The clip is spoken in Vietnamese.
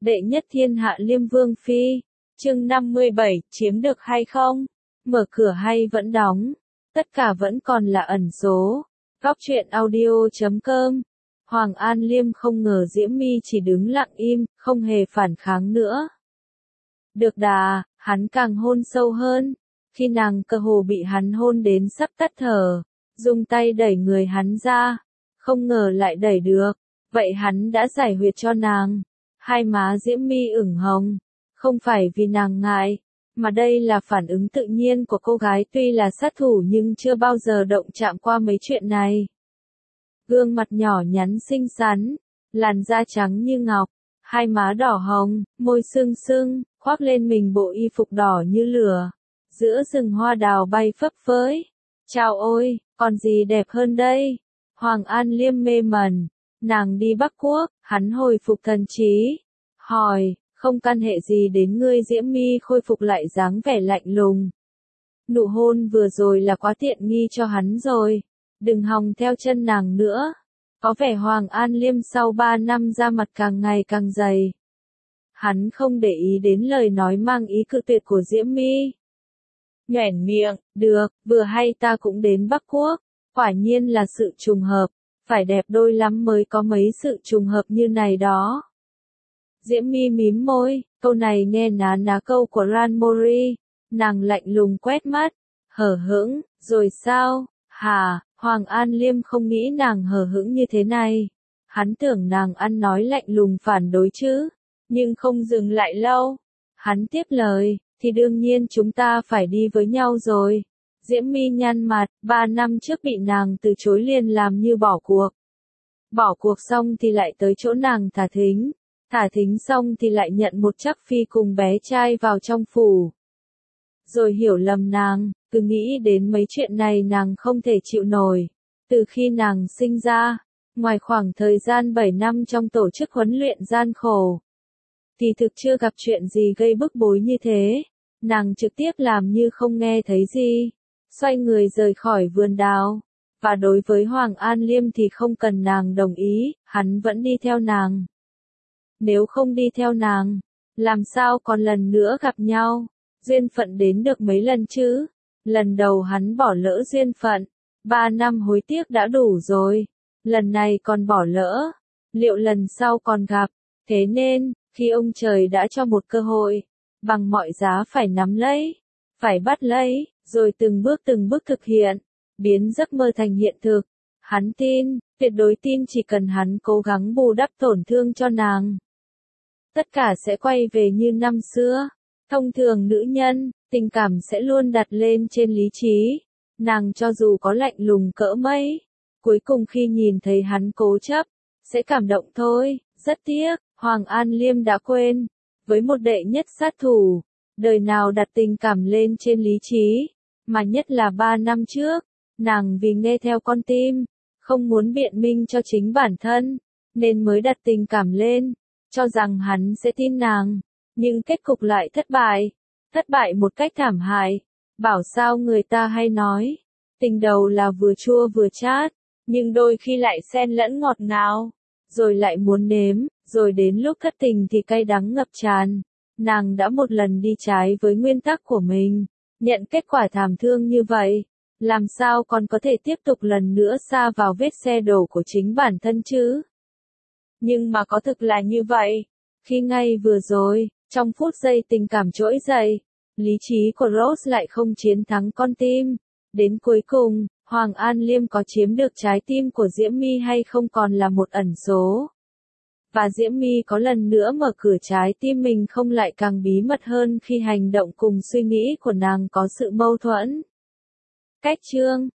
đệ nhất thiên hạ Liêm Vương Phi, chương 57, chiếm được hay không? Mở cửa hay vẫn đóng? Tất cả vẫn còn là ẩn số. Góc truyện audio.com. Hoàng An Liêm không ngờ Diễm My chỉ đứng lặng im, không hề phản kháng nữa. Được đà, hắn càng hôn sâu hơn. Khi nàng cơ hồ bị hắn hôn đến sắp tắt thở, dùng tay đẩy người hắn ra, không ngờ lại đẩy được. Vậy hắn đã giải huyệt cho nàng. Hai má Diễm My ửng hồng, không phải vì nàng ngại, mà đây là phản ứng tự nhiên của cô gái tuy là sát thủ nhưng chưa bao giờ động chạm qua mấy chuyện này. Gương mặt nhỏ nhắn xinh xắn, làn da trắng như ngọc, hai má đỏ hồng, môi sưng sưng, khoác lên mình bộ y phục đỏ như lửa, giữa rừng hoa đào bay phấp phới. Chao ôi, còn gì đẹp hơn đây? Hoàng An Liêm mê mẩn, nàng đi Bắc Quốc, hắn hồi phục thần trí, hỏi, không căn hệ gì đến ngươi? Diễm My khôi phục lại dáng vẻ lạnh lùng. Nụ hôn vừa rồi là quá tiện nghi cho hắn rồi, đừng hòng theo chân nàng nữa. Có vẻ Hoàng An Liêm sau 3 năm da mặt càng ngày càng dày. Hắn không để ý đến lời nói mang ý cự tuyệt của Diễm My. Nhoẻn miệng, được, vừa hay ta cũng đến Bắc Quốc, quả nhiên là sự trùng hợp, phải đẹp đôi lắm mới có mấy sự trùng hợp như này đó. Diễm My mím môi, câu này nghe ná ná câu của Ran Mori, nàng lạnh lùng quét mắt, hờ hững, rồi sao, hả? Hoàng An Liêm không nghĩ nàng hờ hững như thế này, hắn tưởng nàng ăn nói lạnh lùng phản đối chứ, nhưng không dừng lại lâu, hắn tiếp lời, thì đương nhiên chúng ta phải đi với nhau rồi. Diễm My nhăn mặt, 3 năm trước bị nàng từ chối liền làm như bỏ cuộc. Bỏ cuộc xong thì lại tới chỗ nàng thả thính xong thì lại nhận một chắc phi cùng bé trai vào trong phủ. Rồi hiểu lầm nàng, cứ nghĩ đến mấy chuyện này nàng không thể chịu nổi. Từ khi nàng sinh ra, ngoài khoảng thời gian 7 năm trong tổ chức huấn luyện gian khổ, thì thực chưa gặp chuyện gì gây bức bối như thế. Nàng trực tiếp làm như không nghe thấy gì, xoay người rời khỏi vườn đào. Và đối với Hoàng An Liêm thì không cần nàng đồng ý, hắn vẫn đi theo nàng. Nếu không đi theo nàng, làm sao còn lần nữa gặp nhau? Duyên phận đến được mấy lần chứ? Lần đầu hắn bỏ lỡ duyên phận, 3 năm hối tiếc đã đủ rồi. Lần này còn bỏ lỡ, liệu lần sau còn gặp? Thế nên, khi ông trời đã cho một cơ hội, bằng mọi giá phải nắm lấy, phải bắt lấy, rồi từng bước thực hiện, biến giấc mơ thành hiện thực. Hắn tin, tuyệt đối tin chỉ cần hắn cố gắng bù đắp tổn thương cho nàng, tất cả sẽ quay về như năm xưa. Thông thường nữ nhân, tình cảm sẽ luôn đặt lên trên lý trí. Nàng cho dù có lạnh lùng cỡ mấy, cuối cùng khi nhìn thấy hắn cố chấp, sẽ cảm động thôi. Rất tiếc, Hoàng An Liêm đã quên. Với một đệ nhất sát thủ, đời nào đặt tình cảm lên trên lý trí, mà nhất là 3 năm trước, nàng vì nghe theo con tim, không muốn biện minh cho chính bản thân, nên mới đặt tình cảm lên, cho rằng hắn sẽ tin nàng, nhưng kết cục lại thất bại một cách thảm hại. Bảo sao người ta hay nói, tình đầu là vừa chua vừa chát, nhưng đôi khi lại xen lẫn ngọt ngào, rồi lại muốn nếm, rồi đến lúc thất tình thì cay đắng ngập tràn. Nàng đã một lần đi trái với nguyên tắc của mình, nhận kết quả thảm thương như vậy, làm sao còn có thể tiếp tục lần nữa sa vào vết xe đổ của chính bản thân chứ? Nhưng mà có thực là như vậy, khi ngay vừa rồi, trong phút giây tình cảm trỗi dậy, lý trí của Rose lại không chiến thắng con tim. Đến cuối cùng, Hoàng An Liêm có chiếm được trái tim của Diễm My hay không còn là một ẩn số. Và Diễm My có lần nữa mở cửa trái tim mình không lại càng bí mật hơn khi hành động cùng suy nghĩ của nàng có sự mâu thuẫn. Cách chương